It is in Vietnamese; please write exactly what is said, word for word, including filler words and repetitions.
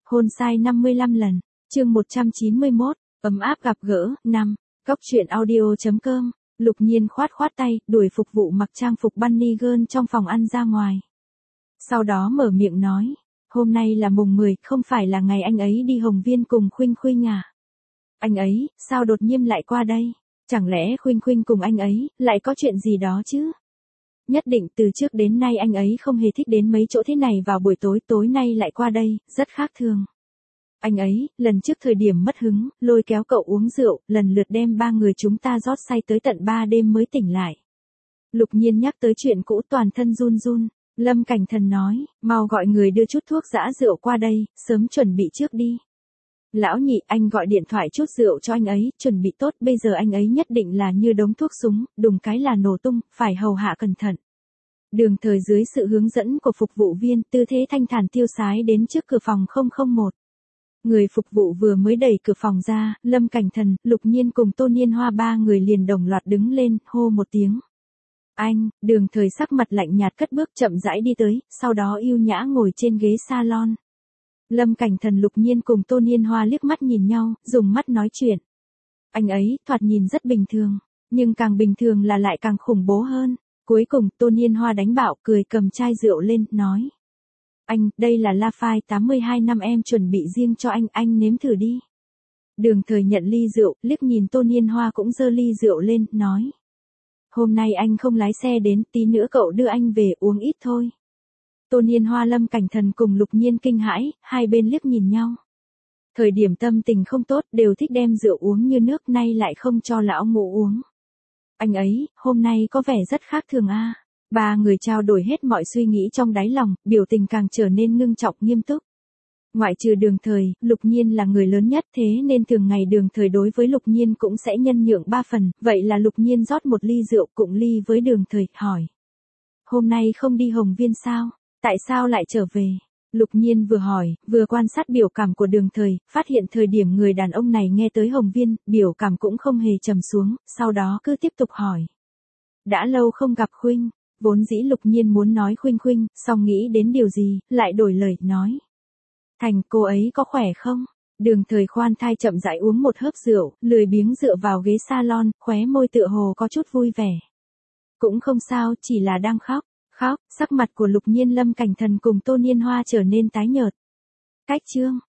Hôn sai năm mươi lăm lần, chương một trăm chín mươi mốt, ấm áp gặp gỡ, năm, Cóc truyện audio chấm com, Lục Nhiên khoát khoát tay, đuổi phục vụ mặc trang phục bunny girl trong phòng ăn ra ngoài. Sau đó mở miệng nói, hôm nay là mùng mười, không phải là ngày anh ấy đi Hồng Viên cùng Khuynh Khuynh à? Anh ấy, sao đột nhiên lại qua đây? Chẳng lẽ Khuynh Khuynh cùng anh ấy, lại có chuyện gì đó chứ? Nhất định từ trước đến nay anh ấy không hề thích đến mấy chỗ thế này vào buổi tối, tối nay lại qua đây, rất khác thường. Anh ấy, lần trước thời điểm mất hứng, lôi kéo cậu uống rượu, lần lượt đem ba người chúng ta rót say tới tận ba đêm mới tỉnh lại. Lục Nhiên nhắc tới chuyện cũ toàn thân run run, Lâm Cảnh Thần nói, mau gọi người đưa chút thuốc giã rượu qua đây, sớm chuẩn bị trước đi. Lão Nhị, anh gọi điện thoại chút rượu cho anh ấy, chuẩn bị tốt, bây giờ anh ấy nhất định là như đống thuốc súng, đùng cái là nổ tung, phải hầu hạ cẩn thận. Đường Thời dưới sự hướng dẫn của phục vụ viên, tư thế thanh thản tiêu sái đến trước cửa phòng không không một. Người phục vụ vừa mới đẩy cửa phòng ra, Lâm Cảnh Thần, Lục Nhiên cùng Tô Niên Hoa ba người liền đồng loạt đứng lên, hô một tiếng. Anh, Đường Thời sắc mặt lạnh nhạt cất bước chậm rãi đi tới, sau đó yêu nhã ngồi trên ghế salon. Lâm Cảnh Thần, Lục Nhiên cùng Tô Niên Hoa liếc mắt nhìn nhau, dùng mắt nói chuyện. Anh ấy, thoạt nhìn rất bình thường, nhưng càng bình thường là lại càng khủng bố hơn. Cuối cùng, Tô Niên Hoa đánh bạo, cười cầm chai rượu lên, nói. Anh, đây là Lafite tám mươi hai năm em chuẩn bị riêng cho anh, anh nếm thử đi. Đường Thời nhận ly rượu, liếc nhìn Tô Niên Hoa cũng giơ ly rượu lên, nói. Hôm nay anh không lái xe đến, tí nữa cậu đưa anh về uống ít thôi. Tô Niên Hoa, Lâm Cảnh Thần cùng Lục Nhiên kinh hãi, hai bên liếc nhìn nhau. Thời điểm tâm tình không tốt đều thích đem rượu uống như nước, nay lại không cho lão ngũ uống. Anh ấy, hôm nay có vẻ rất khác thường a. Ba người trao đổi hết mọi suy nghĩ trong đáy lòng, biểu tình càng trở nên ngưng trọng nghiêm túc. Ngoại trừ Đường Thời, Lục Nhiên là người lớn nhất, thế nên thường ngày Đường Thời đối với Lục Nhiên cũng sẽ nhân nhượng ba phần, vậy là Lục Nhiên rót một ly rượu cụng ly với Đường Thời, hỏi. Hôm nay không đi Hồng Viên sao? Tại sao lại trở về? Lục Nhiên vừa hỏi, vừa quan sát biểu cảm của Đường Thời, phát hiện thời điểm người đàn ông này nghe tới Hồng Viên, biểu cảm cũng không hề trầm xuống, sau đó cứ tiếp tục hỏi. Đã lâu không gặp Khuynh, vốn dĩ Lục Nhiên muốn nói Khuynh Khuynh, song nghĩ đến điều gì, lại đổi lời, nói. Thành, cô ấy có khỏe không? Đường Thời khoan thai chậm rãi uống một hớp rượu, lười biếng dựa vào ghế salon, khóe môi tựa hồ có chút vui vẻ. Cũng không sao, chỉ là đang khóc. Khóc, sắc mặt của Lục Nhiên, Lâm Cảnh Thần cùng Tô Niên Hoa trở nên tái nhợt. Cách chương.